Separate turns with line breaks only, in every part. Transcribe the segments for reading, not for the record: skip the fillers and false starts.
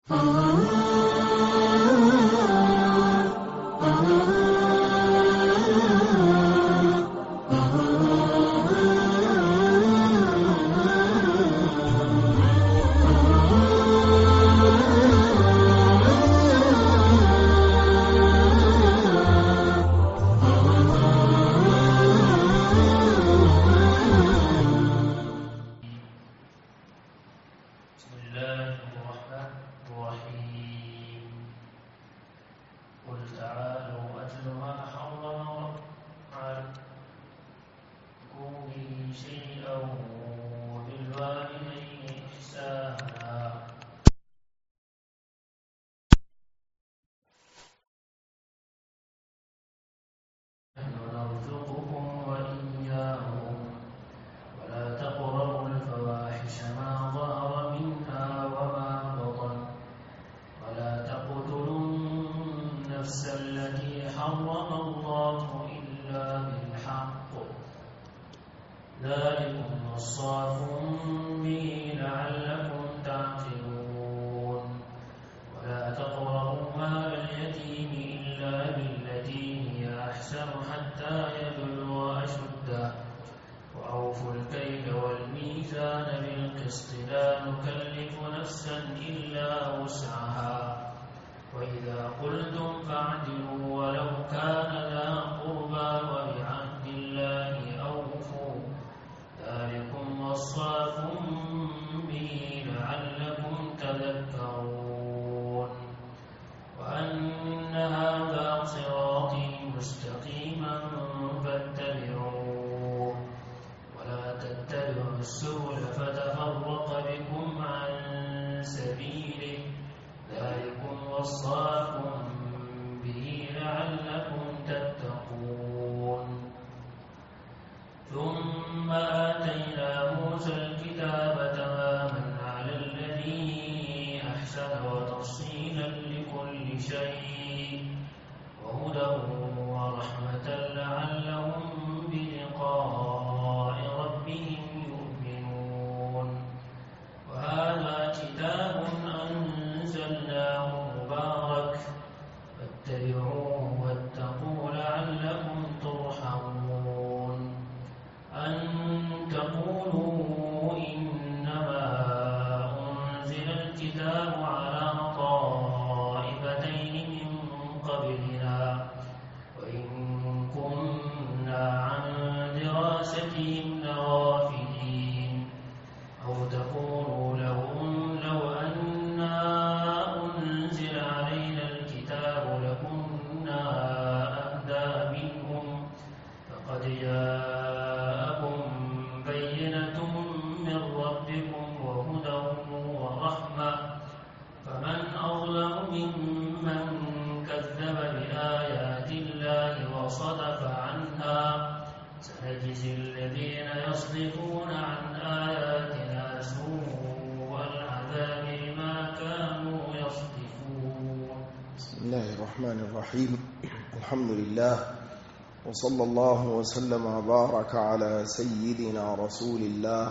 الحمد لله وصلى الله وسلم وبارك على سيدنا رسول الله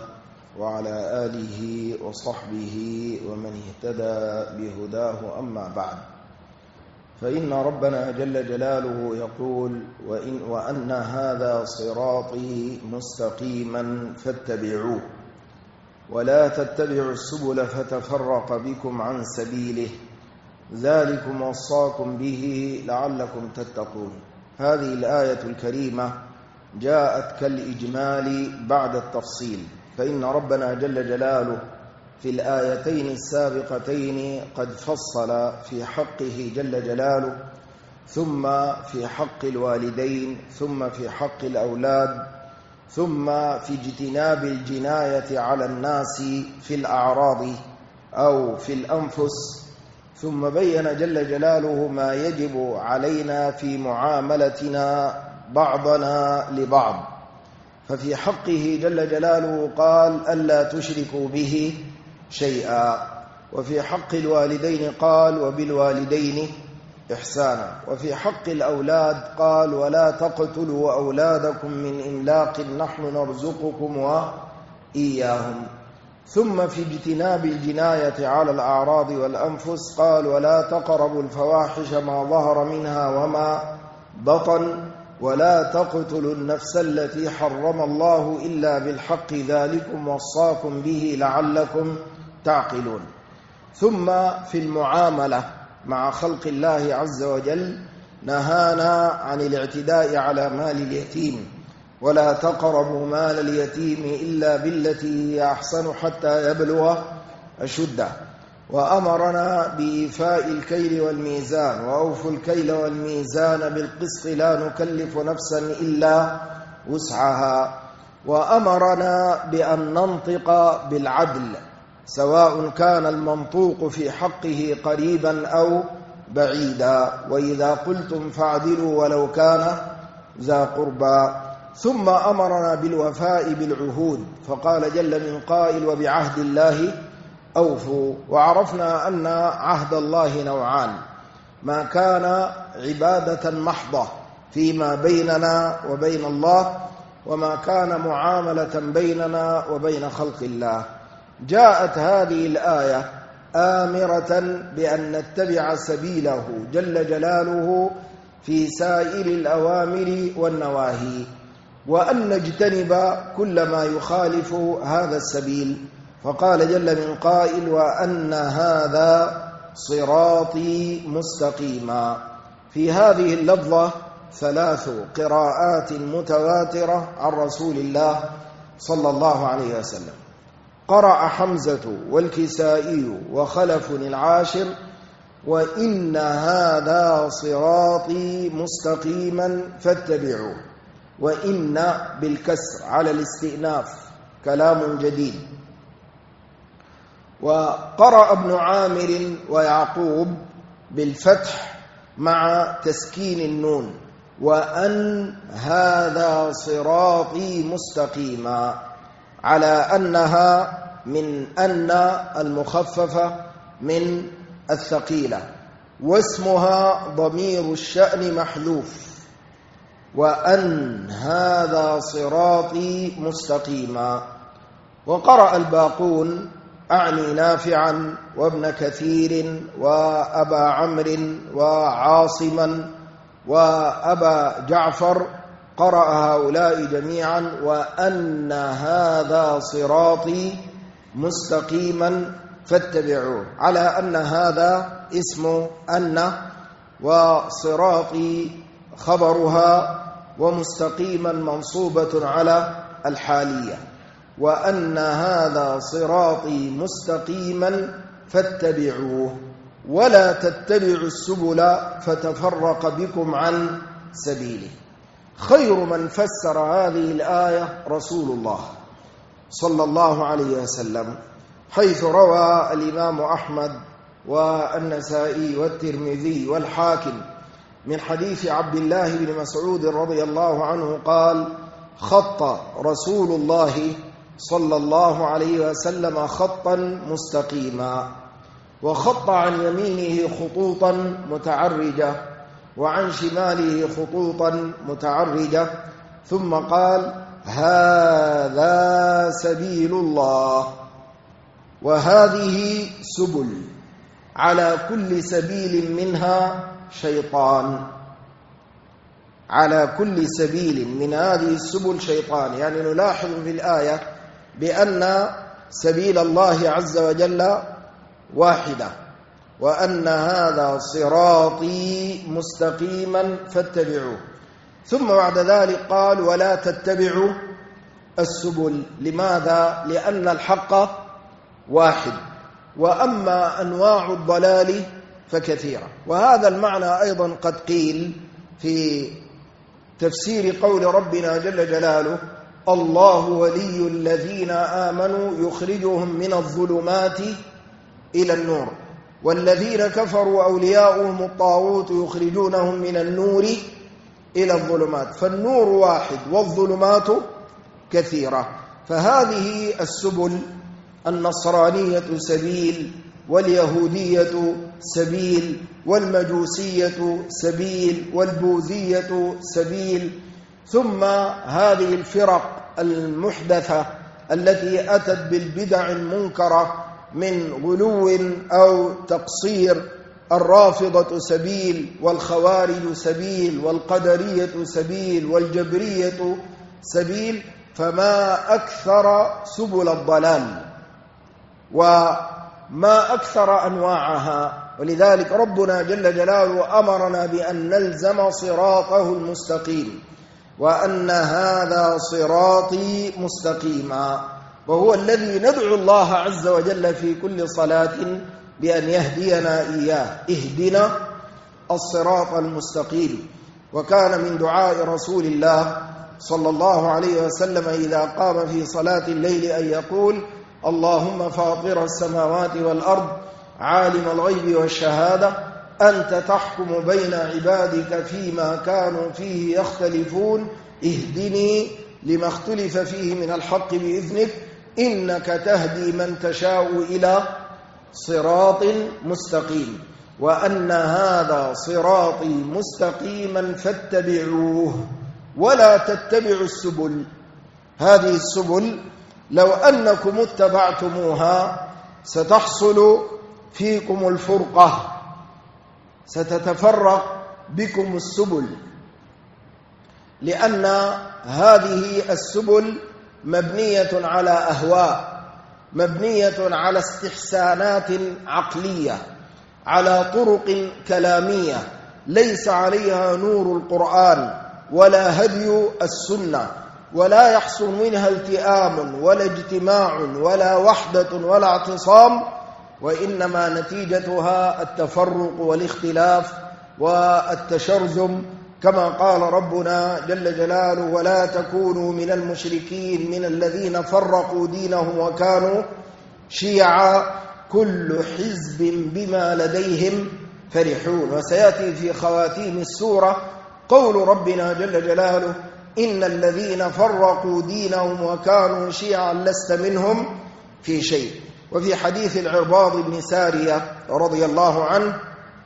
وعلى آله وصحبه ومن اهتدى بهداه أما بعد، فإن ربنا جل جلاله يقول: وأن هذا صراطي مستقيما فاتبعوه ولا تتبعوا السبل فتفرق بكم عن سبيله ذلكم وصاكم به لعلكم تتقون. هذه الآية الكريمة جاءت كالإجمال بعد التفصيل، فإن ربنا جل جلاله في الآيتين السابقتين قد فصل في حقه جل جلاله، ثم في حق الوالدين، ثم في حق الأولاد، ثم في اجتناب الجناية على الناس في الأعراض أو في الأنفس، ثم بين جل جلاله ما يجب علينا في معاملتنا بعضنا لبعض. ففي حقه جل جلاله قال: ألا تشركوا به شيئا، وفي حق الوالدين قال: وبالوالدين إحسانا، وفي حق الأولاد قال: ولا تقتلوا أولادكم من إملاق نحن نرزقكم وإياهم. ثم في اجتناب الجناية على الأعراض والأنفس قال: ولا تقربوا الفواحش ما ظهر منها وما بطن ولا تقتلوا النفس التي حرم الله إلا بالحق ذلكم وصاكم به لعلكم تعقلون. ثم في المعاملة مع خلق الله عز وجل نهانا عن الاعتداء على مال اليتيم: ولا تقربوا مال اليتيم إلا بالتي هي أحسن حتى يبلغ أشده. وأمرنا بإيفاء الكيل والميزان: وأوفوا الكيل والميزان بالقسط لا نكلف نفسا إلا وسعها. وأمرنا بأن ننطق بالعدل سواء كان المنطوق في حقه قريبا أو بعيدا، وإذا قلتم فاعدلوا ولو كان ذا قربى. ثم أمرنا بالوفاء بالعهود، فقال جل من قائل: وبعهد الله أوفوا. وعرفنا أن عهد الله نوعان: ما كان عبادة محضة فيما بيننا وبين الله، وما كان معاملة بيننا وبين خلق الله. جاءت هذه الآية آمرة بأن نتبع سبيله جل جلاله في سائر الأوامر والنواهي، وأن نجتنب كل ما يخالف هذا السبيل. فقال جل من قائل: وأن هذا صراطي مستقيما. في هذه اللفظة 3 قراءات متواترة عن رسول الله صلى الله عليه وسلم. قرأ حمزة والكسائي وخلف العاشر: وإن هذا صراطي مستقيما فاتبعوه. وإن بالكسر على الاستئناف كلام جديد. وقرأ ابن عامر ويعقوب بالفتح مع تسكين النون: وأن هذا صراطي مستقيما، على أنها من أن المخففة من الثقيلة، واسمها ضمير الشأن محذوف. وأن هذا صراطي مستقيما. وقرأ الباقون أعني نافعا وابن كثير وأبا عمرو وعاصما وأبا جعفر، قرأ هؤلاء جميعا: وأن هذا صراطي مستقيما فاتبعوه، على أن هذا اسم أن، وصراطي خبرها، ومستقيما منصوبة على الحالية. وأن هذا صراطي مستقيما فاتبعوه ولا تتبعوا السبل فتفرق بكم عن سبيله. خير من فسر هذه الآية رسول الله صلى الله عليه وسلم، حيث روى الإمام أحمد والنسائي والترمذي والحاكم من حديث عبد الله بن مسعود رضي الله عنه قال: خط رسول الله صلى الله عليه وسلم خطا مستقيما، وخط عن يمينه خطوطا متعرجة وعن شماله خطوطا متعرجة، ثم قال: هذا سبيل الله، وهذه سبل، على كل سبيل منها شيطان. على كل سبيل من هذه السبل شيطان. يعني نلاحظ في الآية بأن سبيل الله عز وجل واحدة، وأن هذا صراطي مستقيما فاتبعوه. ثم بعد ذلك قال: ولا تتبعوا السبل. لماذا؟ لأن الحق واحد، وأما أنواع الضلال فكثيرة. وهذا المعنى أيضا قد قيل في تفسير قول ربنا جل جلاله: الله ولي الذين آمنوا يخرجهم من الظلمات إلى النور، والذين كفروا أولياؤهم الطاغوت يخرجونهم من النور إلى الظلمات. فالنور واحد والظلمات كثيرة. فهذه السبل: النصرانية سبيل، واليهودية سبيل، والمجوسية سبيل، والبوذية سبيل. ثم هذه الفرق المحدثة التي أتت بالبدع المنكرة من غلو أو تقصير. الرافضة سبيل، والخوارج سبيل، والقدرية سبيل، والجبرية سبيل، فما أكثر سبل الضلال وما أكثر أنواعها. ولذلك ربنا جل جلاله أمرنا بأن نلزم صراطه المستقيم، وأن هذا صراطي مستقيما، وهو الذي ندعو الله عز وجل في كل صلاة بأن يهدينا إياه. اهدنا الصراط المستقيم. وكان من دعاء رسول الله صلى الله عليه وسلم إذا قام في صلاة الليل أن يقول: اللهم فاطر السماوات والأرض عالم الغيب والشهادة أنت تحكم بين عبادك فيما كانوا فيه يختلفون اهدني لما اختلف فيه من الحق بإذنك إنك تهدي من تشاء إلى صراط مستقيم، وأن هذا صراطي مستقيما فاتبعوه ولا تتبعوا السبل. هذه السبل لو أنكم اتبعتموها ستحصل فيكم الفرقة، ستتفرق بكم السبل، لأن هذه السبل مبنية على أهواء، مبنية على استحسانات عقلية، على طرق كلامية ليس عليها نور القرآن ولا هدي السنة، ولا يحصل منها التئام ولا اجتماع ولا وحدة ولا اعتصام، وإنما نتيجتها التفرق والاختلاف والتشرذم، كما قال ربنا جل جلاله: ولا تكونوا من المشركين من الذين فرقوا دينهم وكانوا شيعا كل حزب بما لديهم فرحون. وسيأتي في خواتيم السورة قول ربنا جل جلاله: إن الذين فرقوا دينهم وكانوا شيعا لست منهم في شيء. وفي حديث العرباض بن سارية رضي الله عنه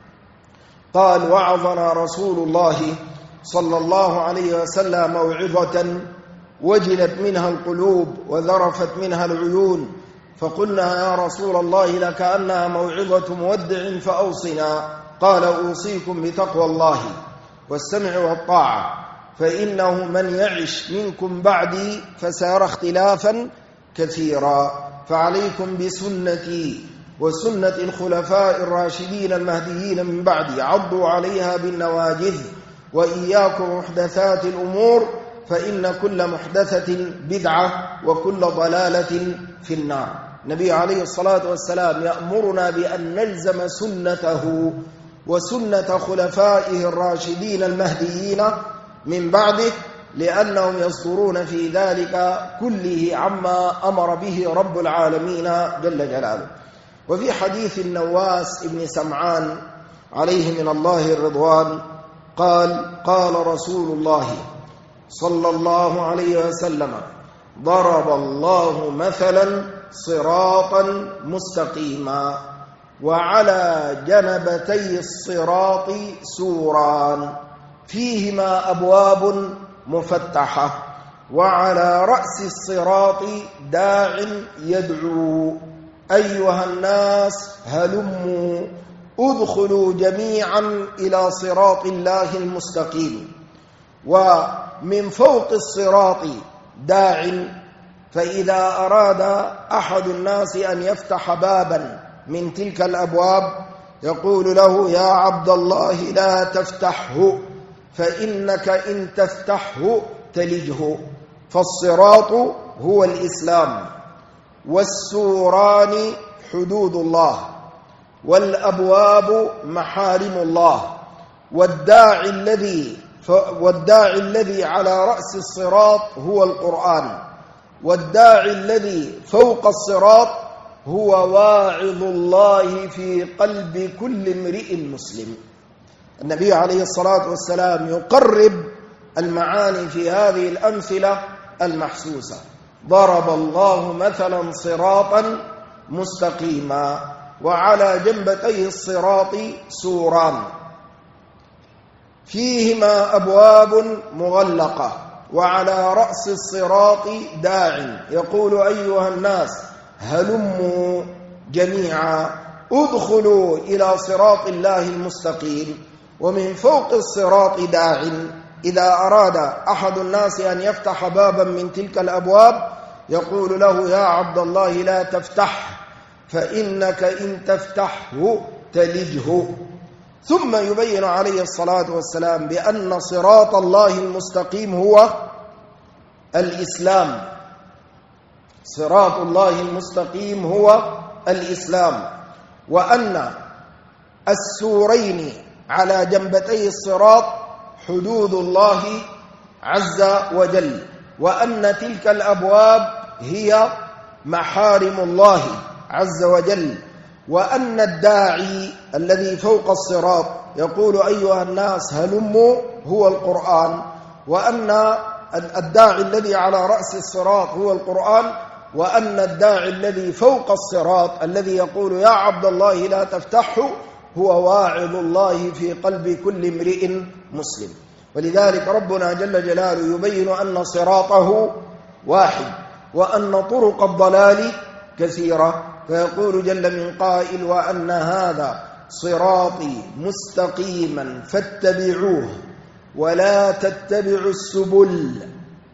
قال: وعظنا رسول الله صلى الله عليه وسلم موعظة وجلت منها القلوب وذرفت منها العيون، فقلنا: يا رسول الله لكأنها موعظة مودع فأوصنا. قال: أوصيكم بتقوى الله والسمع والطاعة، فإنه من يعش منكم بعدي فسيرى اختلافا كثيرا، فعليكم بسنتي وسنة الخلفاء الراشدين المهديين من بعدي، عضوا عليها بالنواجذ، وإياكم محدثات الأمور، فإن كل محدثة بدعة وكل ضلالة في النار. النبي عليه الصلاة والسلام يأمرنا بأن نلزم سنته وسنة خلفائه الراشدين المهديين من بعده، لأنهم يصدرون في ذلك كله عما أمر به رب العالمين جل جلاله. وفي حديث النواس بن سمعان عليه من الله الرضوان قال: قال رسول الله صلى الله عليه وسلم: ضرب الله مثلا صراطا مستقيما وعلى جنبتي الصراط سوران فيهما أبواب مفتحة، وعلى رأس الصراط داع يدعو: أيها الناس هلموا ادخلوا جميعا إلى صراط الله المستقيم. ومن فوق الصراط داع، فإذا أراد أحد الناس أن يفتح بابا من تلك الأبواب يقول له: يا عبد الله لا تفتحه، فإنك إن تفتحه تلجه. فالصراط هو الإسلام، والسوران حدود الله، والأبواب محارم الله، والداعي الذي على رأس الصراط هو القرآن، والداعي الذي فوق الصراط هو واعظ الله في قلب كل امرئ مسلم. النبي عليه الصلاة والسلام يقرب المعاني في هذه الأمثلة المحسوسة. ضرب الله مثلا صراطا مستقيما وعلى جنبتيه الصراط سوران فيهما أبواب مغلقة وعلى رأس الصراط داع يقول أيها الناس هلموا جميعا ادخلوا إلى صراط الله المستقيم. ومن فوق الصراط داع إذا أراد أحد الناس أن يفتح بابا من تلك الأبواب يقول له يا عبد الله لا تفتح فإنك إن تفتحه تلجه. ثم يبين عليه الصلاة والسلام بأن صراط الله المستقيم هو الإسلام. صراط الله المستقيم هو الإسلام، وأن السورين على جنبتي الصراط حدود الله عز وجل، وأن تلك الأبواب هي محارم الله عز وجل، وأن الداعي الذي فوق الصراط يقول أيها الناس هلموا هو القرآن، وأن الداعي الذي على رأس الصراط هو القرآن، وأن الداعي الذي فوق الصراط الذي يقول يا عبد الله لا تفتحه هو واعظ الله في قلب كل امرئ مسلم. ولذلك ربنا جل جلاله يبين أن صراطه واحد وأن طرق الضلال كثيرة، فيقول جل من قائل وأن هذا صراطي مستقيما فاتبعوه ولا تتبعوا السبل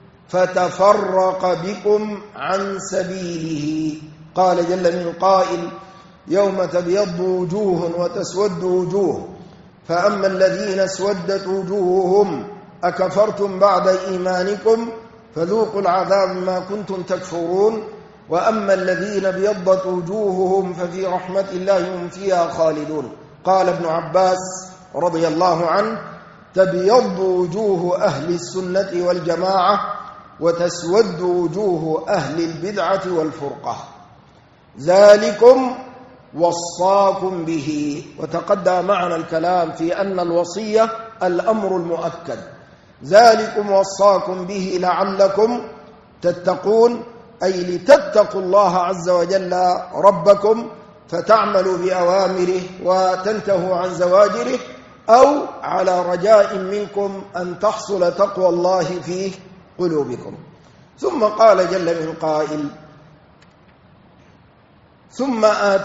فتفرق بكم عن سبيله. قال جل من قائل يوم تبيض وجوه وتسود وجوه فأما الذين اسودت وجوههم أكفرتم بعد إيمانكم فذوقوا العذاب ما كنتم تكفرون وأما الذين ابيضت وجوههم ففي رحمة الله هم فيها خالدون. قال ابن عباس رضي الله عنه تبيض وجوه أهل السنة والجماعة وتسود وجوه أهل البدعة والفرقة ذلكم وصاكم به. وتقدم معنا الكلام في أن الوصية الأمر المؤكد، ذلكم وصاكم به لعلكم تتقون، أي لتتقوا الله عز وجل ربكم فتعملوا بأوامره وتنتهوا عن زواجره، أو على رجاء منكم أن تحصل تقوى الله في قلوبكم. ثم قال جل من قائل ثم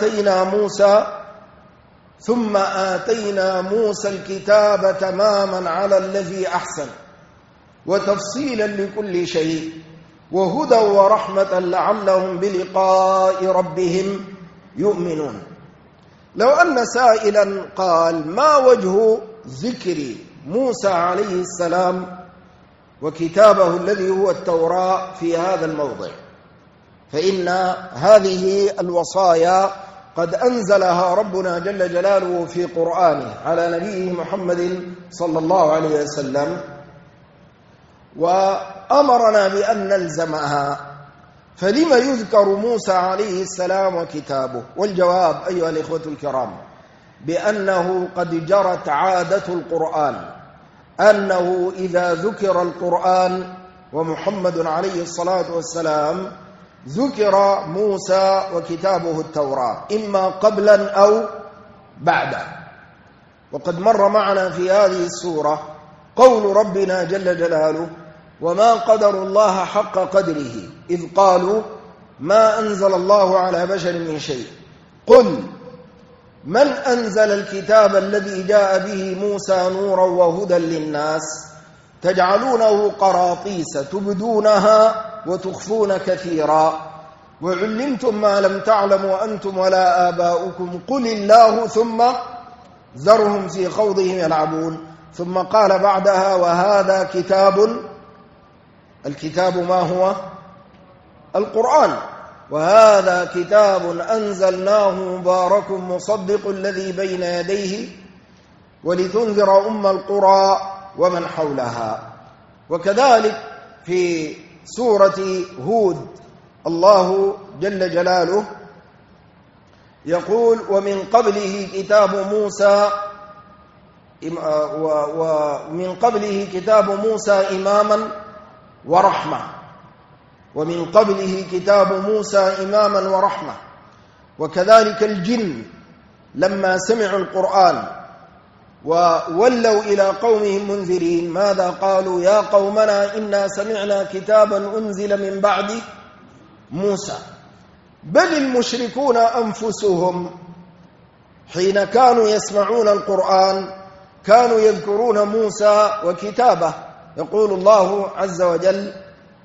آتينا موسى الكتاب تماما على الذي أحسن وتفصيلا لكل شيء وهدى ورحمة لعلهم بلقاء ربهم يؤمنون. لو أن سائلا قال ما وجه ذكر موسى عليه السلام وكتابه الذي هو التوراة في هذا الموضع، فإن هذه الوصايا قد أنزلها ربنا جل جلاله في قرآنه على نبيه محمد صلى الله عليه وسلم وأمرنا بأن نلزمها. فلما يذكر موسى عليه السلام وكتابه؟ والجواب أيها الإخوة الكرام بأنه قد جرت عادة القرآن أنه إذا ذكر القرآن ومحمد عليه الصلاة والسلام ذكر موسى وكتابه التوراة إما قبلا أو بعدا. وقد مر معنا في هذه السورة قول ربنا جل جلاله وما قدر الله حق قدره إذ قالوا ما أنزل الله على بشر من شيء قل من أنزل الكتاب الذي جاء به موسى نورا وهدى للناس تجعلونه قراطيس تبدونها وتخفون كثيرا وعلمتم ما لم تعلموا أنتم ولا آباؤكم قل الله ثم ذرهم في خوضهم يلعبون. ثم قال بعدها وهذا كتاب، الكتاب ما هو؟ القرآن. وهذا كتاب أنزلناه مبارك مصدق الذي بين يديه ولتنذر أم القرى ومن حولها. وكذلك في سورة هود الله جل جلاله يقول ومن قبله كتاب موسى إماما ورحمة، ومن قبله كتاب موسى إماما ورحمة. وكذلك الجن لما سمعوا القرآن وولوا إلى قومهم منذرين. ماذا قالوا؟ يا قومنا إنا سمعنا كتابا أنزل من بعد موسى. بل المشركون أنفسهم حين كانوا يسمعون القرآن كانوا يذكرون موسى وكتابه. يقول الله عز وجل: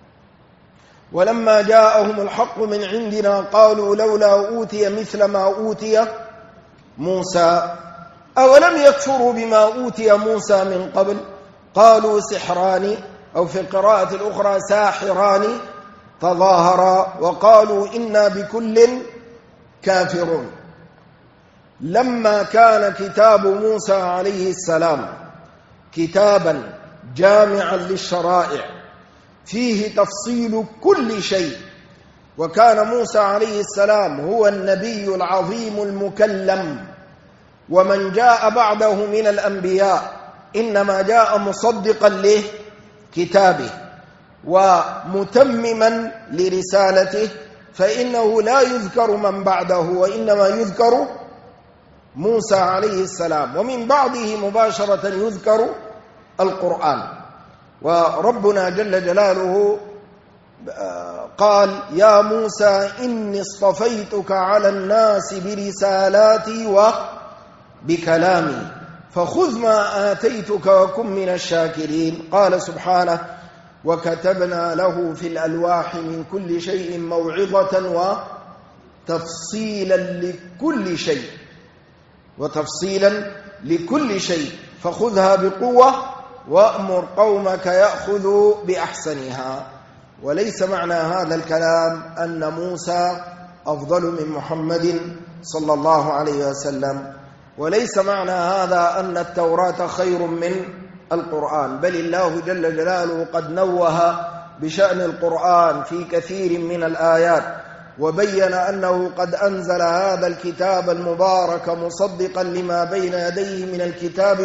ولما جاءهم الحق من عندنا قالوا لولا أوتي مثل ما أوتي موسى أولم يكفروا بما أوتي موسى من قبل قالوا سحران، أو في القراءة الأخرى ساحران تظاهرا وقالوا إنا بكل كافرون. لما كان كتاب موسى عليه السلام كتابا جامعا للشرائع فيه تفصيل كل شيء، وكان موسى عليه السلام هو النبي العظيم المكلم، ومن جاء بعده من الأنبياء إنما جاء مصدقا لكتابه ومتمما لرسالته، فإنه لا يذكر من بعده وإنما يذكر موسى عليه السلام، ومن بعده مباشرة يذكر القرآن. وربنا جل جلاله قال: يا موسى إني اصطفيتك على الناس برسالاتي وبكلامي فخذ ما آتيتك وكن من الشاكرين. قال سبحانه: وكتبنا له في الألواح من كل شيء موعظة وتفصيلا لكل شيء فخذها بقوة وأمر قومك يأخذوا بأحسنها. وليس معنى هذا الكلام أن موسى أفضل من محمد صلى الله عليه وسلم، وليس معنى هذا أن التوراة خير من القرآن، بل الله جل جلاله قد نوه بشأن القرآن في كثير من الآيات، وبين أنه قد أنزل هذا الكتاب المبارك مصدقا لما بين يديه من الكتاب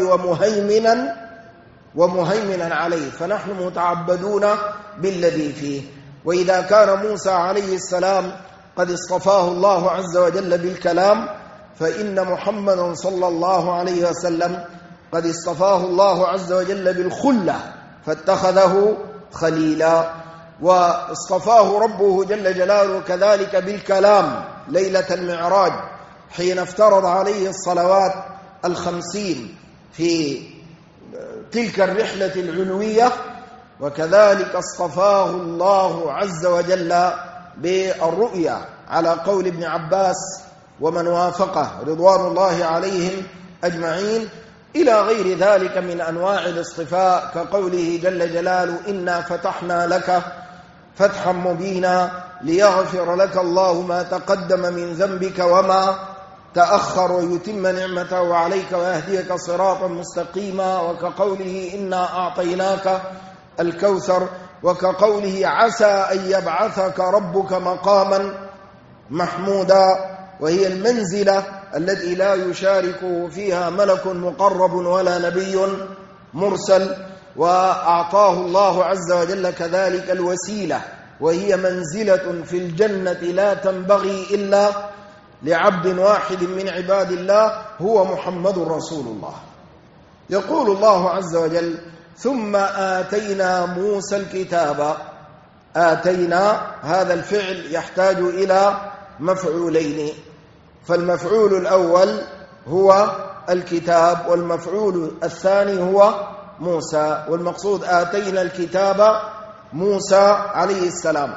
ومهيمنا عليه، فنحن متعبدون بالذي فيه. وإذا كان موسى عليه السلام قد اصطفاه الله عز وجل بالكلام، فإن محمدا صلى الله عليه وسلم قد اصطفاه الله عز وجل بالخلة فاتخذه خليلا، واصطفاه ربه جل جلاله كذلك بالكلام ليلة المعراج حين افترض عليه الصلوات 50 في تلك الرحلة العلوية. وكذلك اصطفاه الله عز وجل بالرؤيا على قول ابن عباس ومن وافقه رضوان الله عليهم أجمعين، إلى غير ذلك من أنواع الاصطفاء، كقوله جل جلاله: إنا فتحنا لك فتحا مبينا ليغفر لك الله ما تقدم من ذنبك وما تأخر ويتم نعمته عليك ويهديك صراطا مستقيما، وكقوله: إنا أعطيناك الكوثر، وكقوله: عسى أن يبعثك ربك مقاما محمودا، وهي المنزلة التي لا يشاركه فيها ملك مقرب ولا نبي مرسل. وأعطاه الله عز وجل كذلك الوسيلة، وهي منزلة في الجنة لا تنبغي إلا لعبد واحد من عباد الله هو محمد رسول الله. يقول الله عز وجل: ثم آتينا موسى الكتاب. آتينا هذا الفعل يحتاج إلى مفعولين، فالمفعول الأول هو الكتاب، والمفعول الثاني هو موسى، والمقصود آتينا الكتاب موسى عليه السلام.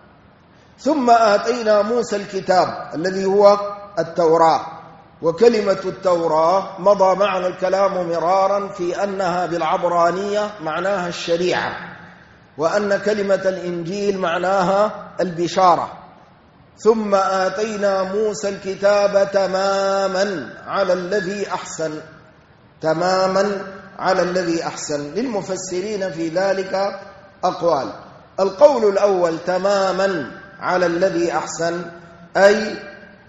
ثم آتينا موسى الكتاب الذي هو التوراة، وكلمة التوراة مضى معنا الكلام مرارا في أنها بالعبرانية معناها الشريعة، وأن كلمة الإنجيل معناها البشارة. ثم آتينا موسى الكتاب تماما على الذي أحسن، تماما على الذي أحسن. للمفسرين في ذلك أقوال. القول الأول تماما على الذي أحسن، أي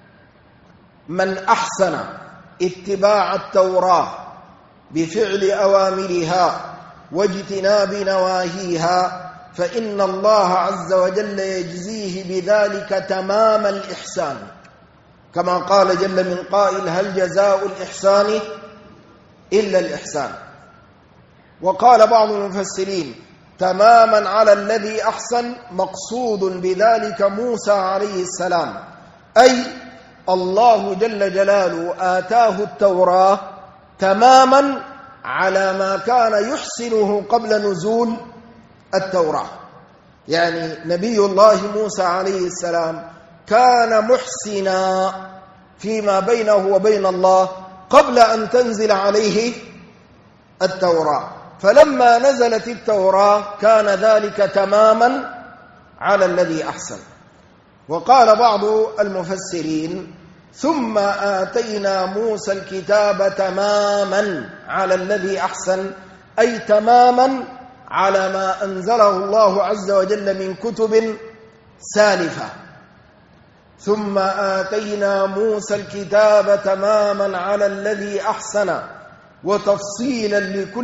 من أحسن اتباع التوراة بفعل أوامرها واجتناب نواهيها فإن الله عز وجل يجزيه بذلك تمام الإحسان، كما قال جل من قائل: هل جزاء الإحسان إلا الإحسان. وقال بعض المفسرين: تماما على الذي أحسن مقصود بذلك موسى عليه السلام، أي الله جل جلاله آتاه التوراة تماما على ما كان يحسنه قبل نزول التوراة. يعني نبي الله موسى عليه السلام كان محسنا فيما بينه وبين الله قبل أن تنزل عليه التوراة، فلما نزلت التوراة كان ذلك تماما على الذي أحسن. وقال بعض المفسرين: ثم آتينا موسى الكتاب تماما على الذي أحسن، أي تماما على ما أنزله الله عز وجل من كتب سالفة. ثم آتينا موسى الكتاب تماما على الذي أحسن وتفصيلا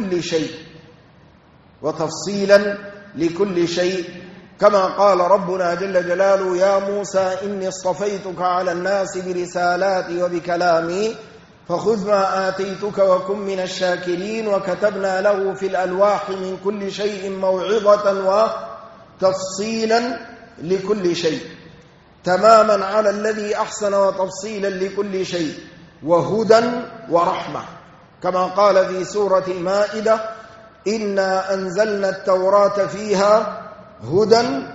لكل شيء، كما قال ربنا جل جلاله: يا موسى إني اصطفيتك على الناس برسالاتي وبكلامي فخذ ما آتيتك وكن من الشاكرين، وكتبنا له في الألواح من كل شيء موعظة وتفصيلا لكل شيء. تماما على الذي أحسن وتفصيلا لكل شيء، وهدى ورحمة، كما قال في سورة المائدة: إنا أنزلنا التوراة فيها هدى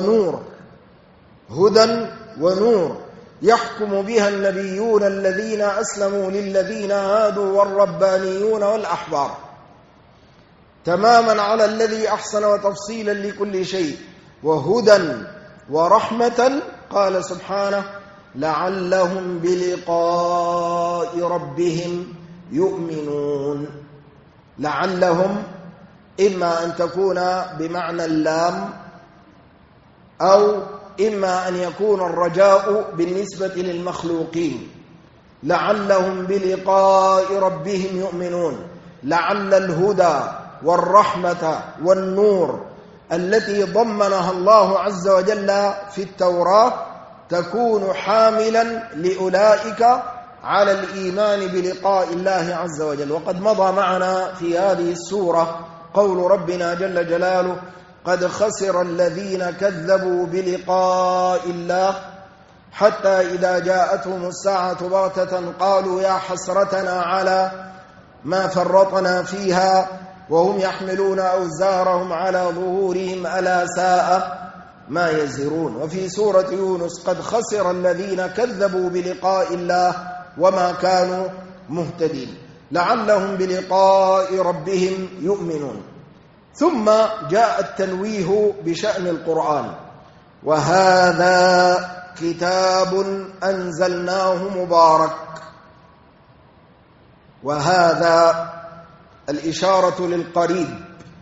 ونور يحكم بها النبيون الذين أسلموا للذين هادوا والربانيون والأحبار. تماما على الذي أحسن وتفصيلا لكل شيء، وهدى ورحمة. قال سبحانه: لعلهم بلقاء ربهم يؤمنون. لعلهم إما أن تكون بمعنى اللام، أو إما أن يكون الرجاء بالنسبة للمخلوقين. لعلهم بلقاء ربهم يؤمنون، لعل الهدى والرحمة والنور التي ضمنها الله عز وجل في التوراة تكون حاملا لأولئك على الإيمان بلقاء الله عز وجل. وقد مضى معنا في هذه السورة قول ربنا جل جلاله: قد خسر الذين كذبوا بلقاء الله حتى إذا جاءتهم الساعة بغتة قالوا يا حسرتنا على ما فرطنا فيها وهم يحملون أوزارهم على ظهورهم ألا ساء ما يزرون. وفي سورة يونس: قد خسر الذين كذبوا بلقاء الله وما كانوا مهتدين. لعلهم بلقاء ربهم يؤمنون. ثم جاء التنويه بشأن القرآن: وهذا كتاب أنزلناه مبارك. وهذا الإشارة للقريب.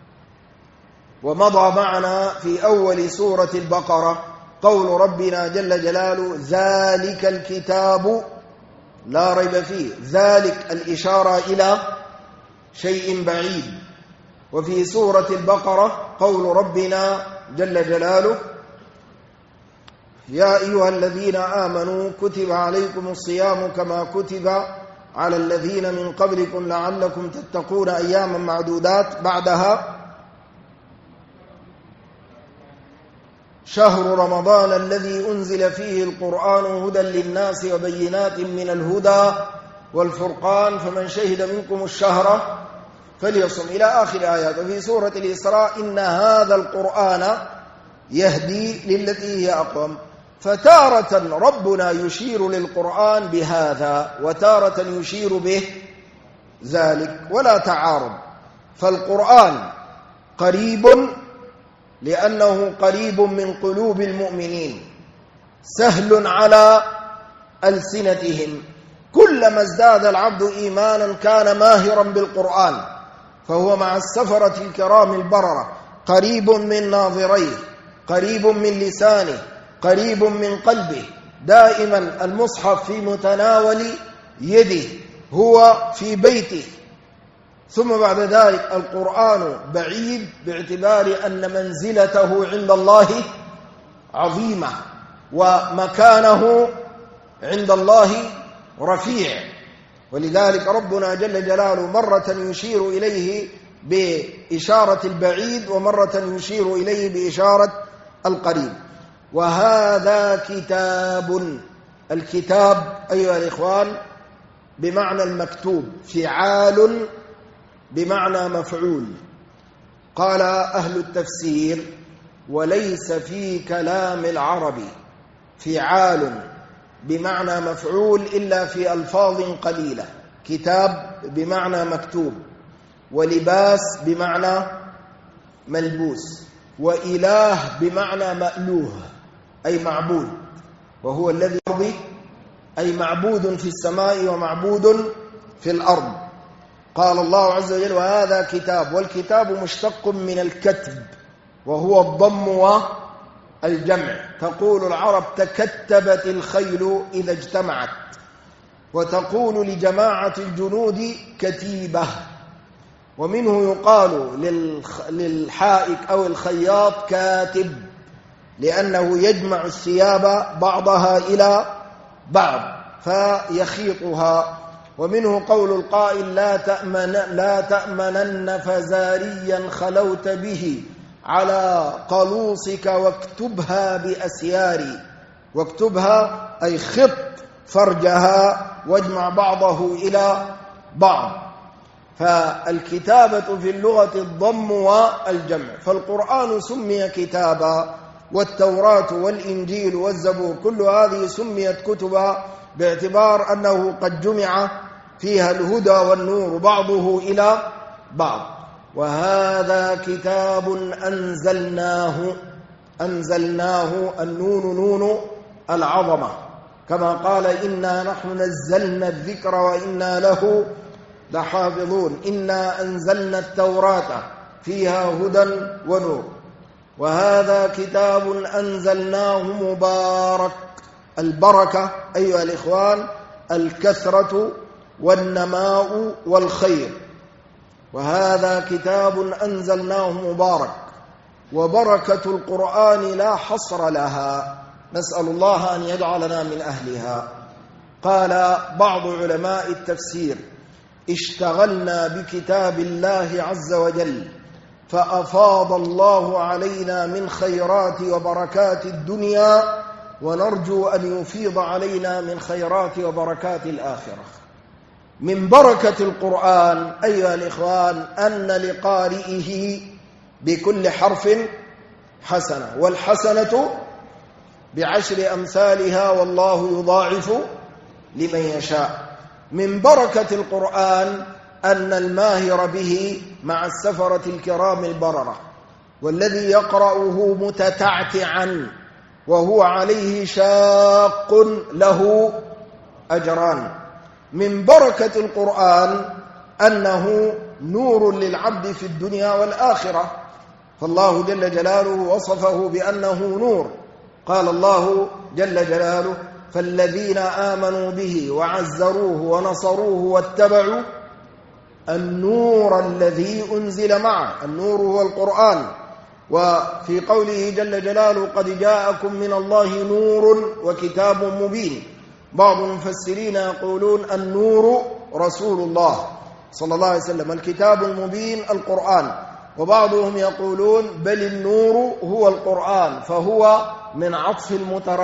ومضى معنا في أول سورة البقرة قول ربنا جل جلاله: ذلك الكتاب لا ريب فيه. ذلك الإشارة إلى شيء بعيد. وفي سورة البقرة قول ربنا جل جلاله: يا أيها الذين آمنوا كتب عليكم الصيام كما كتب على الذين من قبلكم لعلكم تتقون أياما معدودات. بعدها: شهر رمضان الذي أنزل فيه القرآن هدى للناس وبينات من الهدى والفرقان فمن شهد منكم الشهر فليصم، إلى آخر آيات. وفي سورة الإسراء: إن هذا القرآن يهدي للتي هي أقوم. فتارة ربنا يشير للقرآن بهذا وتارة يشير به ذلك، ولا تعارض. فالقرآن قريب لأنه قريب من قلوب المؤمنين، سهل على ألسنتهم. كلما ازداد العبد إيمانا كان ماهرا بالقرآن، فهو مع السفرة الكرام البررة قريب من ناظريه، قريب من لسانه، قريب من قلبه. دائما المصحف في متناول يده، هو في بيته. ثم بعد ذلك القرآن بعيد باعتبار أن منزلته عند الله عظيمة ومكانه عند الله رفيع. ولذلك ربنا جل جلاله مرة يشير إليه بإشارة البعيد ومرة يشير إليه بإشارة القريب. وهذا كتاب. الكتاب أيها الإخوان بمعنى المكتوب، فعال بمعنى مفعول. قال أهل التفسير: وليس في كلام العرب فعال بمعنى مفعول إلا في ألفاظ قليلة. كتاب بمعنى مكتوب، ولباس بمعنى ملبوس، وإله بمعنى مألوه أي معبود، وهو الذي يرضي أي معبود في السماء ومعبود في الأرض. قال الله عز وجل: وهذا كتاب. والكتاب مشتق من الكتب وهو الضم والجمع. تقول العرب: تكتبت الخيل إذا اجتمعت، وتقول لجماعة الجنود كتيبة. ومنه يقال للحائك أو الخياط كاتب، لأنه يجمع الثياب بعضها إلى بعض فيخيطها. ومنه قول القائل: لا تأمنن فزاريا خلوت به على قلوصك واكتبها بأسياري. واكتبها أي خط فرجها واجمع بعضه إلى بعض. فالكتابة في اللغة الضم والجمع. فالقرآن سمي كتابا، والتوراة والإنجيل والزبور كل هذه سميت كتبا باعتبار أنه قد جمع فيها الهدى والنور بعضه إلى بعض. وهذا كتاب أنزلناه النون نون العظمة، كما قال: إنا نحن نزلنا الذكر وإنا له لحافظون. إنا أنزلنا التوراة فيها هدى ونور. وهذا كتاب أنزلناه مبارك. البركة أيها الإخوان الكثرة والنماء والخير. وهذا كتاب أنزلناه مبارك. وبركة القرآن لا حصر لها، نسأل الله أن يجعلنا من أهلها. قال بعض علماء التفسير: اشتغلنا بكتاب الله عز وجل فأفاض الله علينا من خيرات وبركات الدنيا، ونرجو أن يفيض علينا من خيرات وبركات الآخرة. من بركة القرآن أيها الإخوان أن لقارئه بكل حرف حسنة، والحسنة ب10 أمثالها، والله يضاعف لمن يشاء. من بركة القرآن أن الماهر به مع السفرة الكرام البررة، والذي يقرأه متتعتعا وهو عليه شاق له أجران. من بركة القرآن أنه نور للعبد في الدنيا والآخرة، فالله جل جلاله وصفه بأنه نور. قال الله جل جلاله: فالذين آمنوا به وعزروه ونصروه واتبعوا النور الذي أنزل معه. النور هو القرآن. وفي قوله جل جلاله: قد جاءكم من الله نور وكتاب مبين. بعض المفسرين يقولون النور رسول الله صلى الله عليه وسلم، الكتاب المبين القرآن. وبعضهم يقولون بل النور هو القرآن، فهو من عطف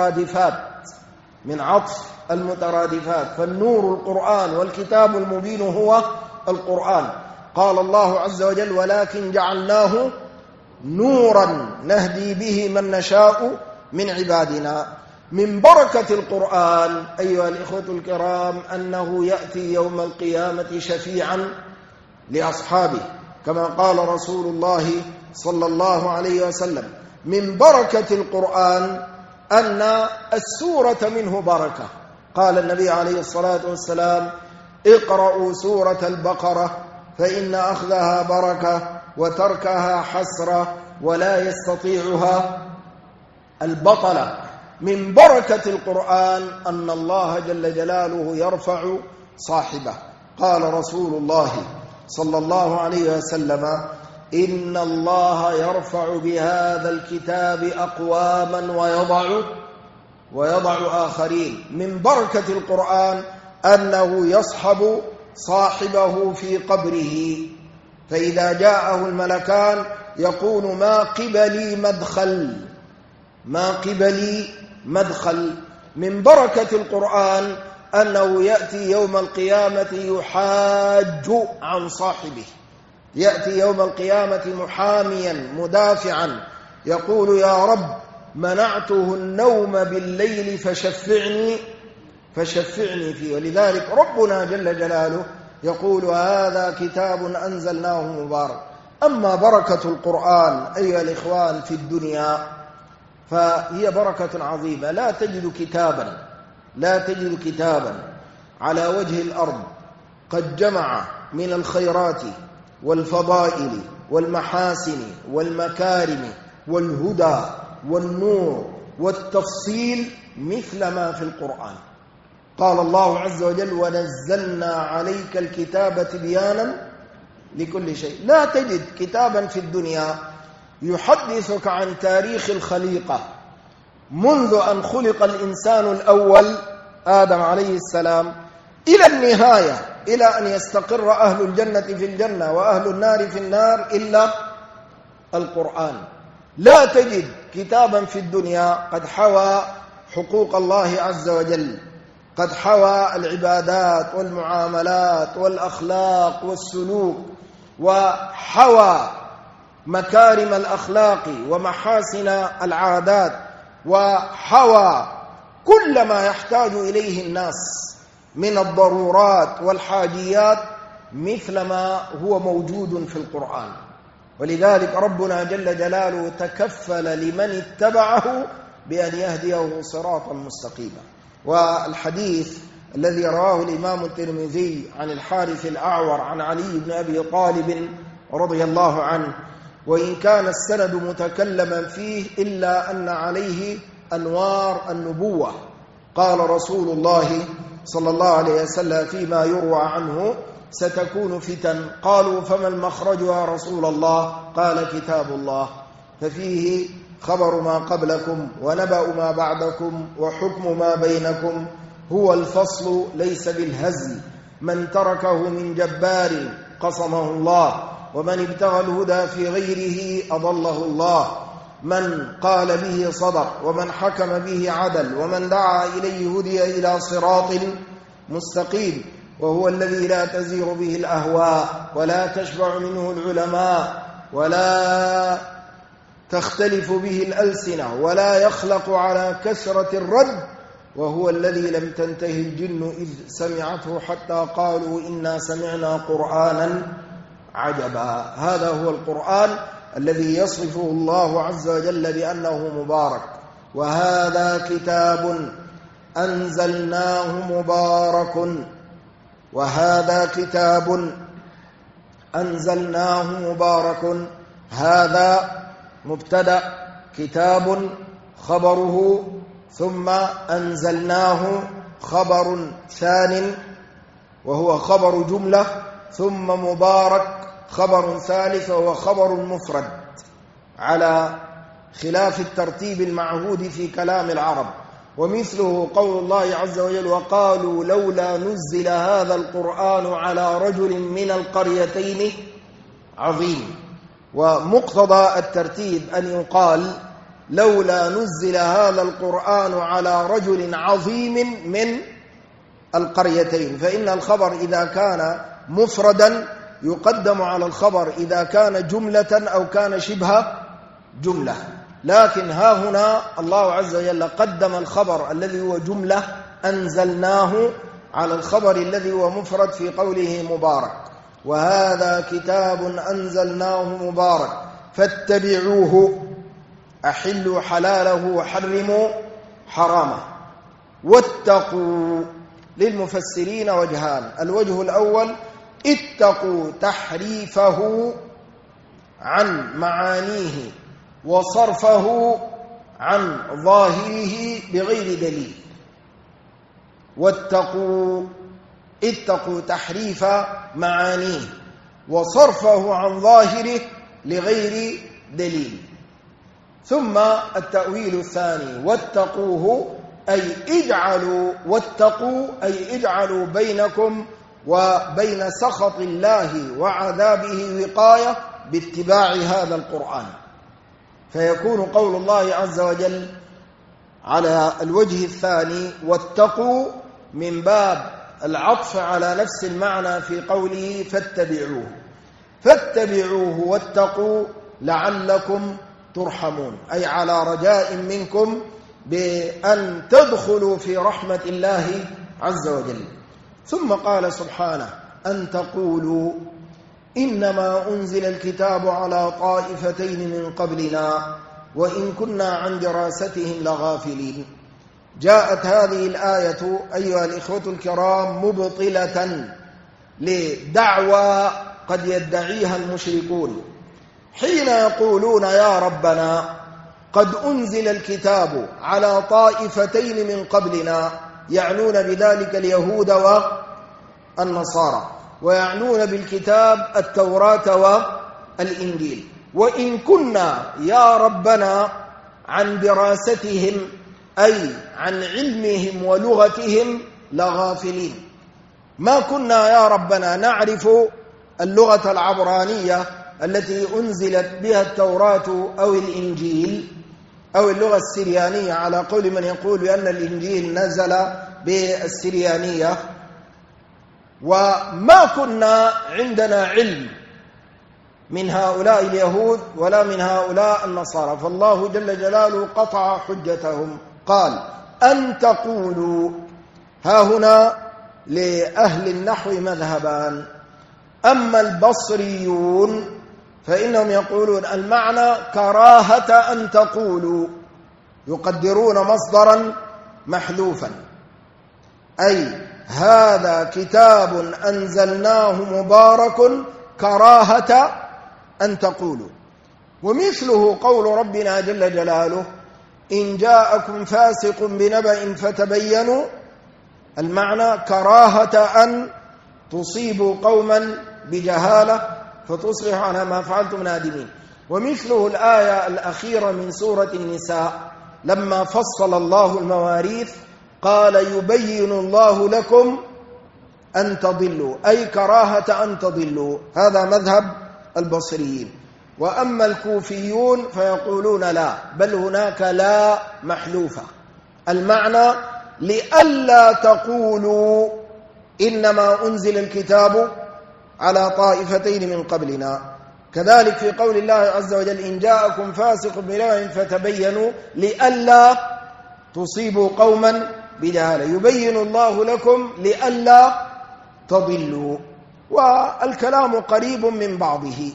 المترادفات، فالنور القرآن والكتاب المبين هو القرآن. قال الله عز وجل: ولكن جعلناه نورا نهدي به من نشاء من عبادنا. من بركة القرآن أيها الإخوة الكرام أنه يأتي يوم القيامة شفيعا لأصحابه، كما قال رسول الله صلى الله عليه وسلم: من بركة القرآن أن السورة منه بركة. قال النبي عليه الصلاة والسلام: اقرأوا سورة البقرة فإن أخذها بركة وتركها حسرة ولا يستطيعها البطلة. من بركة القرآن أن الله جل جلاله يرفع صاحبه. قال رسول الله صلى الله عليه وسلم: إن الله يرفع بهذا الكتاب أقواما ويضع آخرين. من بركة القرآن أنه يصحب صاحبه في قبره، فإذا جاءه الملكان يقول ما قبلي مدخل، ما قبلي مدخل. من بركة القرآن أنه يأتي يوم القيامة يحاج عن صاحبه، يأتي يوم القيامة محاميا مدافعا يقول يا رب منعته النوم بالليل فشفعني فيه. ولذلك ربنا جل جلاله يقول هذا كتاب أنزلناه مبارك. أما بركة القرآن أيها الإخوان في الدنيا فهي بركة عظيمة. لا تجد كتابا على وجه الأرض قد جمع من الخيرات والفضائل والمحاسن والمكارم والهدى والنور والتفصيل مثل ما في القرآن. قال الله عز وجل ونزلنا عليك الكتاب تبيانا لكل شيء. لا تجد كتابا في الدنيا يحدثك عن تاريخ الخليقة منذ أن خلق الإنسان الأول آدم عليه السلام إلى النهاية، إلى أن يستقر أهل الجنة في الجنة وأهل النار في النار، إلا القرآن. لا تجد كتابا في الدنيا قد حوى حقوق الله عز وجل، قد حوى العبادات والمعاملات والأخلاق والسلوك، وحوى مكارم الأخلاق ومحاسن العادات، وحوى كل ما يحتاج إليه الناس من الضرورات والحاجيات مثل ما هو موجود في القرآن. ولذلك ربنا جل جلاله تكفل لمن اتبعه بأن يهديه صراطا مستقيما. والحديث الذي رواه الإمام الترمذي عن الحارث الأعور عن علي بن أبي طالب رضي الله عنه، وإن كان السند متكلما فيه إلا أن عليه أنوار النبوة. قال رسول الله صلى الله عليه وسلم فيما يروى عنه ستكون فتن، قالوا فما المخرج يا رسول الله؟ قال كتاب الله، ففيه خبر ما قبلكم ونبأ ما بعدكم وحكم ما بينكم، هو الفصل ليس بالهزل، من تركه من جبار قصمه الله، ومن ابتغى الهدى في غيره أضله الله، من قال به صدق، ومن حكم به عدل، ومن دعا إليه هدي إلى صراط مستقيم، وهو الذي لا تزيغ به الأهواء ولا تشبع منه العلماء ولا تختلف به الألسنة ولا يخلق على كثرة الرد، وهو الذي لم تنتهي الجن إذ سمعته حتى قالوا إنا سمعنا قرآنا عجبا. هذا هو القرآن الذي يصفه الله عز وجل بأنه مبارك. وهذا كتاب أنزلناه مبارك، وهذا كتاب أنزلناه مبارك. هذا مبتدأ، كتاب خبره، ثم أنزلناه خبر ثان وهو خبر جملة، ثم مبارك خبر ثالث وهو خبر مفرد، على خلاف الترتيب المعهود في كلام العرب. ومثله قول الله عز وجل وقالوا لولا نزل هذا القرآن على رجل من القريتين عظيم. ومقتضى الترتيب أن يقال لولا نزل هذا القرآن على رجل عظيم من القريتين، فإن الخبر إذا كان مفردا يقدم على الخبر إذا كان جملة أو كان شبه جملة. لكن ها هنا الله عز وجل قدم الخبر الذي هو جملة أنزلناه على الخبر الذي هو مفرد في قوله مبارك. وهذا كتاب أنزلناه مبارك فاتبعوه أحلوا حلاله وحرموا حرامه واتقوا. للمفسرين وجهان: الوجه الأول اتقوا تحريفه عن معانيه وصرفه عن ظاهره بغير دليل. اتقوا تحريف معانيه وصرفه عن ظاهره لغير دليل. ثم التأويل الثاني: واتقوه أي اجعلوا، واتقوا أي اجعلوا بينكم وبين سخط الله وعذابه وقاية باتباع هذا القرآن. فيكون قول الله عز وجل على الوجه الثاني واتقوا من باب العطف على نفس المعنى في قوله فاتبعوه واتقوا لعلكم ترحمون، أي على رجاء منكم بأن تدخلوا في رحمة الله عز وجل. ثم قال سبحانه أن تقولوا إنما أنزل الكتاب على طائفتين من قبلنا وإن كنا عن دراستهم لغافلين. جاءت هذه الآية أيها الإخوة الكرام مبطلة لدعوى قد يدعيها المشركون حين يقولون يا ربنا قد أنزل الكتاب على طائفتين من قبلنا، يعنون بذلك اليهود والنصارى، ويعنون بالكتاب التوراة والإنجيل، وإن كنا يا ربنا عن دراستهم أي عن علمهم ولغتهم لغافلين. ما كنا يا ربنا نعرف اللغة العبرانية التي أنزلت بها التوراة أو الإنجيل أو اللغة السريانية على قول من يقول بأن الإنجيل نزل بالسريانية، وما كنا عندنا علم من هؤلاء اليهود ولا من هؤلاء النصارى. فالله جل جلاله قطع حجتهم، قال أن تقولوا. ها هنا لأهل النحو مذهبان، أما البصريون فإنهم يقولون المعنى كراهة أن تقولوا، يقدرون مصدرا محذوفا، أي هذا كتاب أنزلناه مبارك كراهة أن تقولوا. ومثله قول ربنا جل جلاله إن جاءكم فاسق بنبأ فتبينوا، المعنى كراهة أن تصيبوا قوما بجهالة فتصبحوا على ما فعلتم نادمين. ومثله الآية الأخيرة من سورة النساء لما فصل الله المواريث قال يبين الله لكم أن تضلوا، أي كراهة أن تضلوا. هذا مذهب البصريين. وأما الكوفيون فيقولون لا، بل هناك لا محذوفة، المعنى لئلا تقولوا إنما أنزل الكتاب على طائفتين من قبلنا. كذلك في قول الله عز وجل إن جاءكم فاسق بنبأ فتبينوا لئلا تصيبوا قوما بجهالة، يبين الله لكم لئلا تضلوا. والكلام قريب من بعضه.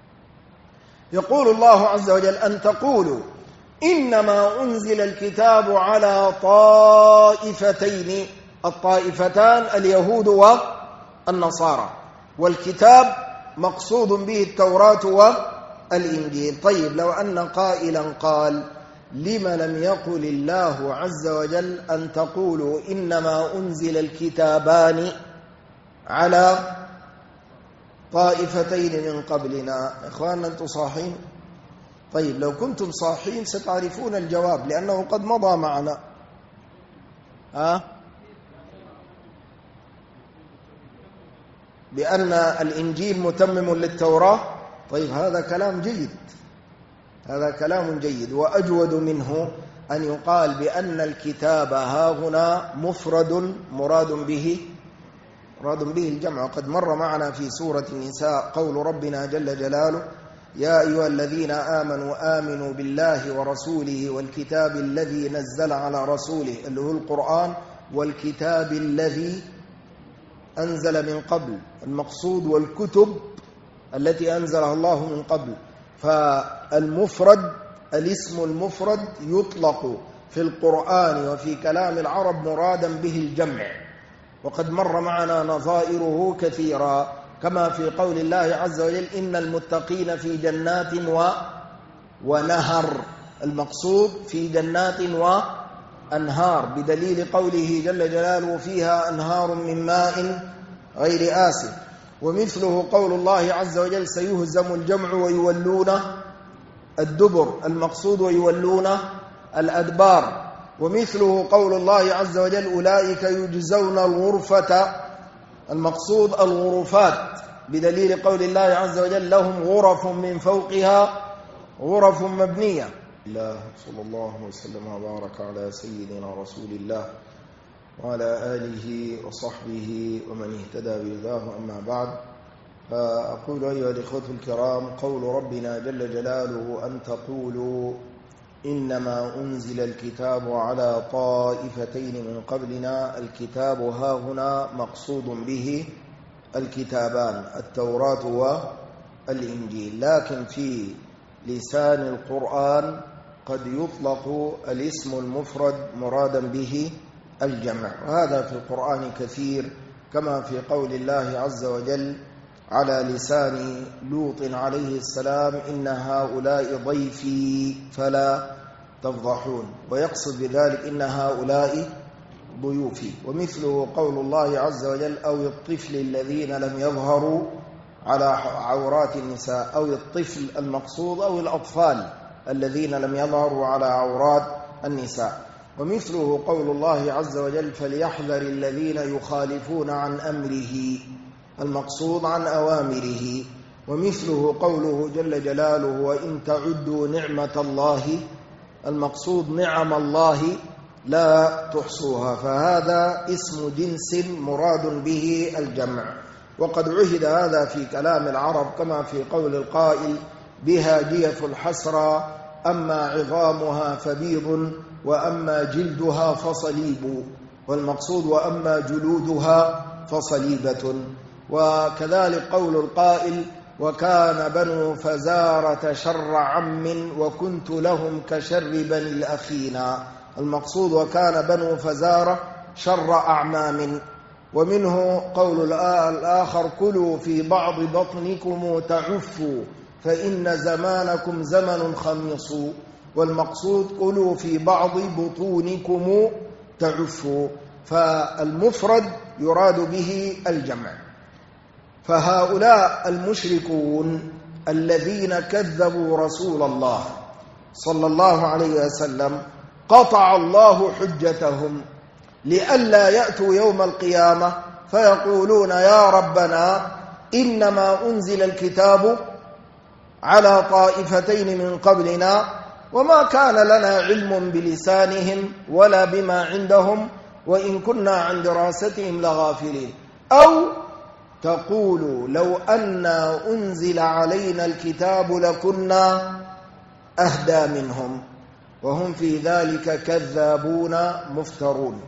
يقول الله عز وجل أن تقولوا إنما أنزل الكتاب على طائفتين، الطائفتان اليهود والنصارى، والكتاب مقصود به التوراة والإنجيل. طيب لو أن قائلا قال لما لم يقل الله عز وجل أن تقولوا إنما أنزل الكتابان على طائفتين من قبلنا؟ إخواننا أنتم صاحين؟ طيب لو كنتم صاحين ستعرفون الجواب لأنه قد مضى معنا. بأن الإنجيل متمم للتوراة. طيب هذا كلام جيد، هذا كلام جيد. وأجود منه أن يقال بأن الكتاب ها هنا مفرد مراد به الجمع. وقد مر معنا في سورة النساء قول ربنا جل جلاله يا أيها الذين آمنوا آمنوا بالله ورسوله والكتاب الذي نزل على رسوله اللي هو القرآن، والكتاب الذي أنزل من قبل، المقصود والكتب التي أنزلها الله من قبل. فالمفرد، الاسم المفرد يطلق في القرآن وفي كلام العرب مرادا به الجمع، وقد مر معنا نظائره كثيرا، كما في قول الله عز وجل إن المتقين في جنات ونهر، المقصود في جنات وأنهار، بدليل قوله جل جلاله فيها أنهار من ماء غير آسن. ومثله قول الله عز وجل سيهزم الجمع ويولون الدبر، المقصود ويولون الأدبار. ومثله قول الله عز وجل أولئك يجزون الغرفة، المقصود الغرفات، بدليل قول الله عز وجل لهم غرف من فوقها غرف مبنية. الله صلى الله وسلم وبارك على سيدنا رسول الله وعلى آله وصحبه ومن اهتدى بهداه، أما بعد، فأقول أيها الإخوة الكرام: قول ربنا جل جلاله أن تقولوا إنما أنزل الكتاب على طائفتين من قبلنا، الكتاب ها هنا مقصود به الكتابان التوراة والإنجيل، لكن في لسان القرآن قد يطلق الاسم المفرد مرادا به الجمع، وهذا في القرآن كثير، كما في قول الله عز وجل على لسان لوط عليه السلام: إن هؤلاء ضيفي فلا تفضحون، ويقصد بذلك إن هؤلاء ضيوفي. ومثله قول الله عز وجل: أو الطفل الذين لم يظهروا على عورات النساء، أو الطفل المقصود أو الأطفال الذين لم يظهروا على عورات النساء. ومثله قول الله عز وجل: فليحذر الذين يخالفون عن أمره، المقصود عن أوامره. ومثله قوله جل جلاله: وإن تعدوا نعمة الله، المقصود نعم الله لا تحصوها، فهذا اسم جنس مراد به الجمع. وقد عهد هذا في كلام العرب، كما في قول القائل: بها جيف الحسرى، أما عظامها فبيض وأما جلدها فصليب، والمقصود وأما جلودها فصليبة. وكذلك قول القائل: وكان بنو فزارة شر عم وكنت لهم كشر بني الأخينا، المقصود وكان بنو فزارة شر أعمام. ومنه قول الآخر: كلوا في بعض بطنكم تعفوا فإن زمانكم زمن خميص، والمقصود كلوا في بعض بطونكم تعفوا، فالمفرد يراد به الجمع. فهؤلاء المشركون الذين كذبوا رسول الله صلى الله عليه وسلم قطع الله حجتهم لئلا يأتوا يوم القيامة فيقولون: يا ربنا إنما أنزل الكتاب على طائفتين من قبلنا وما كان لنا علم بلسانهم ولا بما عندهم وإن كنا عن دراستهم لغافلين. أو تقولوا: لو أنا أنزل علينا الكتاب لكنا أهدى منهم، وهم في ذلك كذابون مفترون.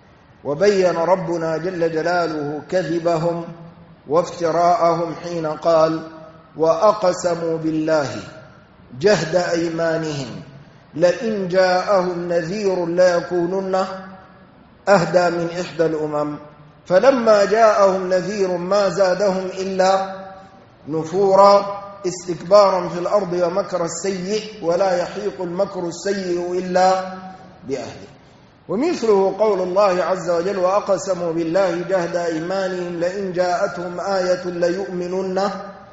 وبين ربنا جل جلاله كذبهم وافتراءهم حين قال: وأقسموا بالله جهد أيمانهم لئن جاءهم نذير ليكونن أهدى من إحدى الأمم، فلما جاءهم نذير ما زادهم إلا نفورا استكبارا في الأرض ومكر السيء ولا يحيق المكر السيء إلا بأهله. ومثله قول الله عز وجل: وأقسموا بالله جهد أيمانهم لئن جاءتهم آية ليؤمنن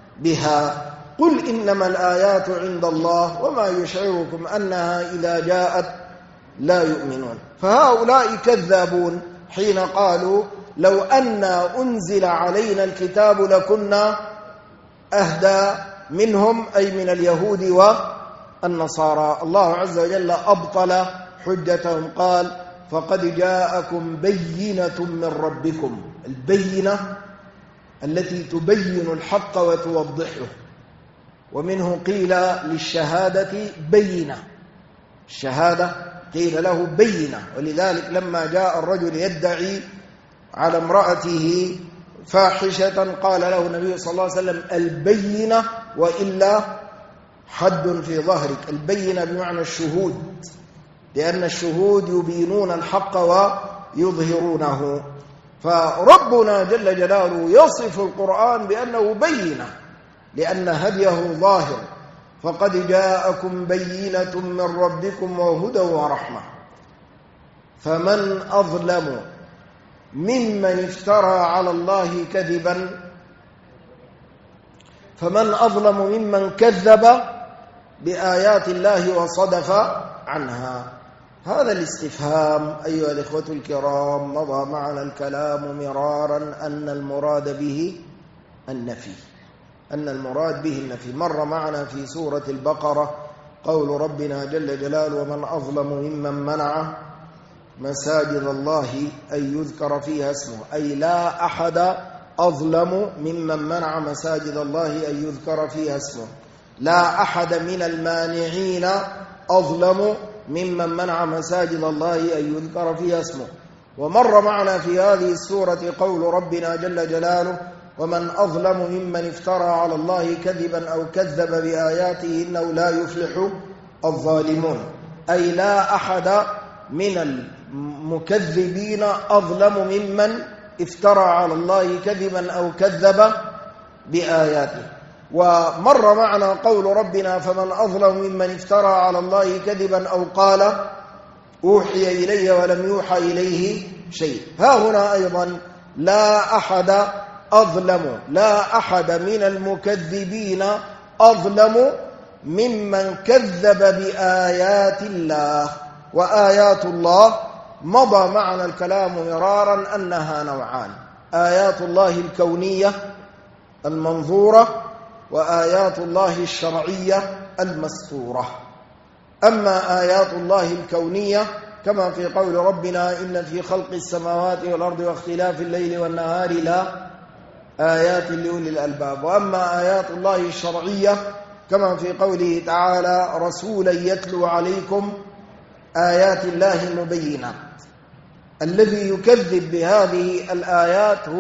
بها قل إنما الآيات عند الله وما يشعركم أنها إذا جاءت لا يؤمنون. فهؤلاء كذابون حين قالوا: لو أنا أنزل علينا الكتاب لكنا أهدى منهم، أي من اليهود والنصارى. الله عز وجل أبطل حجتهم، قال: فقد جاءكم بينة من ربكم، البينة التي تبين الحق وتوضحه. ومنه قيل للشهادة بينة، الشهادة قيل له بينة، ولذلك لما جاء الرجل يدعي على امرأته فاحشة قال له النبي صلى الله عليه وسلم: البينة وإلا حد في ظهرك. البينة بمعنى الشهود، لأن الشهود يبينون الحق ويظهرونه. فربنا جل جلاله يصف القرآن بأنه بينة لأن هديه ظاهر. فقد جاءكم بينة من ربكم وهدى ورحمة، فمن أظلم ممن افترى على الله كذبا، فمن أظلم ممن كذب بآيات الله وصدف عنها. هذا الاستفهام أيها الإخوة الكرام مضى معنا الكلام مرارا أن المراد به النفي، مر معنا في سورة البقرة قول ربنا جل جلاله: ومن أظلم ممن منع مساجد الله أن يذكر فيها اسمه، أي لا أحد أظلم ممن منع مساجد الله أن يذكر فيها اسمه، لا أحد من المانعين أظلم ممن منع مساجد الله أن يذكر فيها اسمه. ومر معنا في هذه السورة قول ربنا جل جلاله: ومن أظلم ممن افترى على الله كذبا أو كذب بآياته إنه لا يفلح الظالمون، أي لا أحد من المكذبين أظلم ممن افترى على الله كذبا أو كذب بآياته. ومر معنا قول ربنا: فمن أظلم ممن افترى على الله كذبا أو قال أوحي إلي ولم يوحى إليه شيء. ها هنا أيضا لا أحد أظلم، لا أحد من المكذبين أظلم ممن كذب بآيات الله. وآيات الله مضى معنا الكلام مرارا أنها نوعان: آيات الله الكونية المنظورة، وآيات الله الشرعية المستورة. أما آيات الله الكونية كما في قول ربنا: إن في خلق السماوات والأرض واختلاف الليل والنهار لا آيات لأولي الألباب. وأما آيات الله الشرعية كما في قوله تعالى: رسولا يتلو عليكم آيات الله المبينات. الذي يكذب بهذه الآيات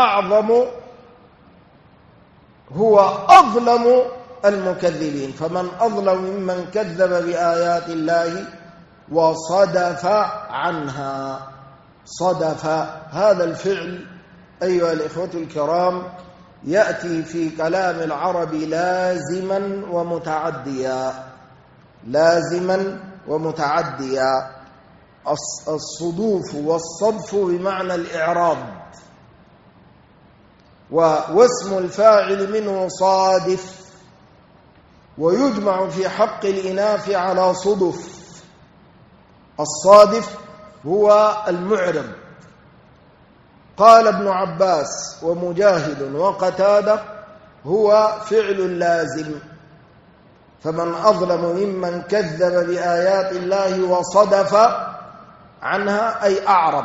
هو أظلم المكذبين. فمن أظلم ممن كذب بآيات الله وصدف عنها. صدف هذا الفعل أيها الإخوة الكرام يأتي في كلام العرب لازما ومتعديا، لازما ومتعديا. الصدوف والصدف بمعنى الإعراض، واسم الفاعل منه صادف، ويجمع في حق الإناث على صدف. الصادف هو المعرض. قال ابن عباس ومجاهد وقتادة: هو فعل لازم. فمن أظلم ممن كذب بآيات الله وصدف عنها أي أعرض.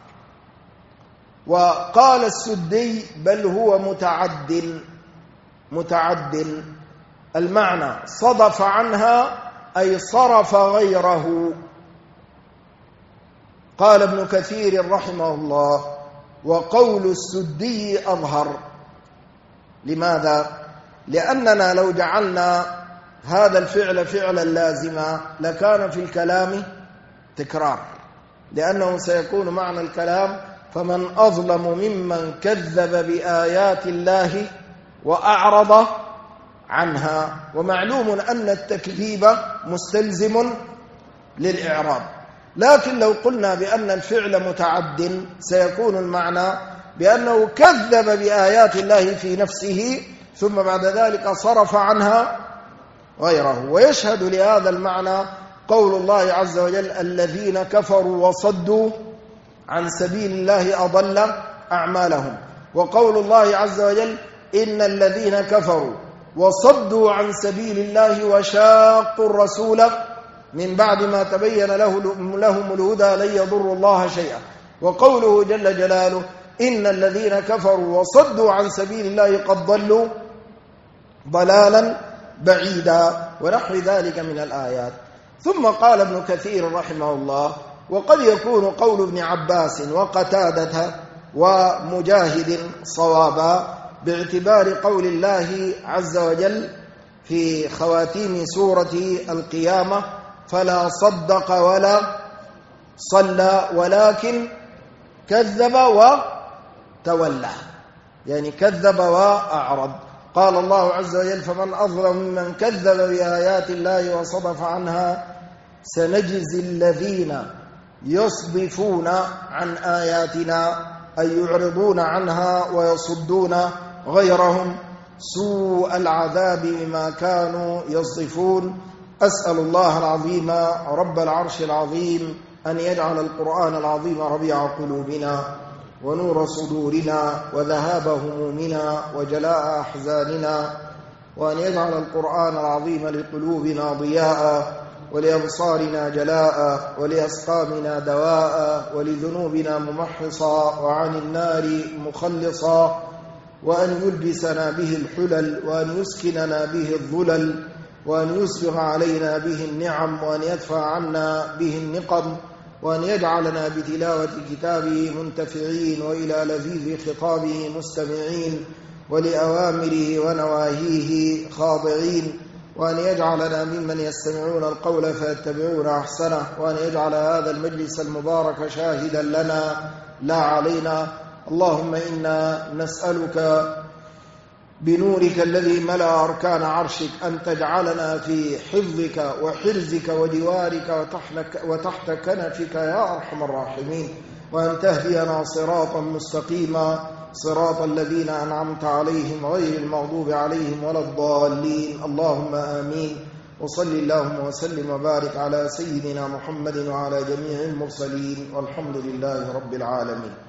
وقال السدي: بل هو متعد المعنى صدف عنها أي صرف غيره. قال ابن كثير رحمه الله: وقول السدي أظهر. لماذا؟ لأننا لو جعلنا هذا الفعل فعلا لازما لكان في الكلام تكرار، لأنه سيكون معنى الكلام: فمن أظلم ممن كذب بآيات الله وأعرض عنها. ومعلوم أن التكذيب مستلزم للإعراض. لكن لو قلنا بأن الفعل متعد سيكون المعنى بأنه كذب بآيات الله في نفسه ثم بعد ذلك صرف عنها غيره. ويشهد لهذا المعنى قول الله عز وجل: الذين كفروا وصدوا عن سبيل الله أضل أعمالهم. وقول الله عز وجل: إن الذين كفروا وصدوا عن سبيل الله وشاقوا الرسول من بعد ما تبين لهم الهدى لن يضروا الله شيئا. وقوله جل جلاله: إن الذين كفروا وصدوا عن سبيل الله قد ضلوا ضلالا بعيدا، ونحو ذلك من الآيات. ثم قال ابن كثير رحمه الله: وقد يكون قول ابن عباس وقتادة ومجاهد صوابا، باعتبار قول الله عز وجل في خواتيم سورة القيامة: فلا صدق ولا صلى ولكن كذب وتولى، يعني كذب وأعرض. قال الله عز وجل: فمن أظلم ممن كذب بآيات الله وصدف عنها سنجزي الذين يصدفون عن آياتنا أي يعرضون عنها ويصدون غيرهم سوء العذاب بما كانوا يصدفون أسأل الله العظيم رب العرش العظيم أن يجعل القرآن العظيم ربيع قلوبنا ونور صدورنا وذهاب همومنا وجلاء أحزاننا، وأن يجعل القرآن العظيم لقلوبنا ضياء ولأبصارنا جلاء ولأسقامنا دواء ولذنوبنا ممحصا وعن النار مخلصا، وأن يلبسنا به الحلل وأن يسكننا به الظلل وأن يسبغ علينا به النعم وأن يدفع عنا به النقم، وأن يجعلنا بتلاوة كتابه منتفعين وإلى لذيذ خطابه مستمعين ولأوامره ونواهيه خاضعين، وأن يجعلنا ممن يستمعون القول فيتبعون أحسنه، وأن يجعل هذا المجلس المبارك شاهدا لنا لا علينا. اللهم إنا نسألك بنورك الذي ملأ أركان عرشك أن تجعلنا في حفظك وحرزك وجوارك وتحت كنفك يا أرحم الراحمين، وأن تهدينا صراطا مستقيما صراط الذين أنعمت عليهم غير المغضوب عليهم ولا الضالين. اللهم آمين. وصل اللهم وسلم وبارك على سيدنا محمد وعلى جميع المرسلين، والحمد لله رب العالمين.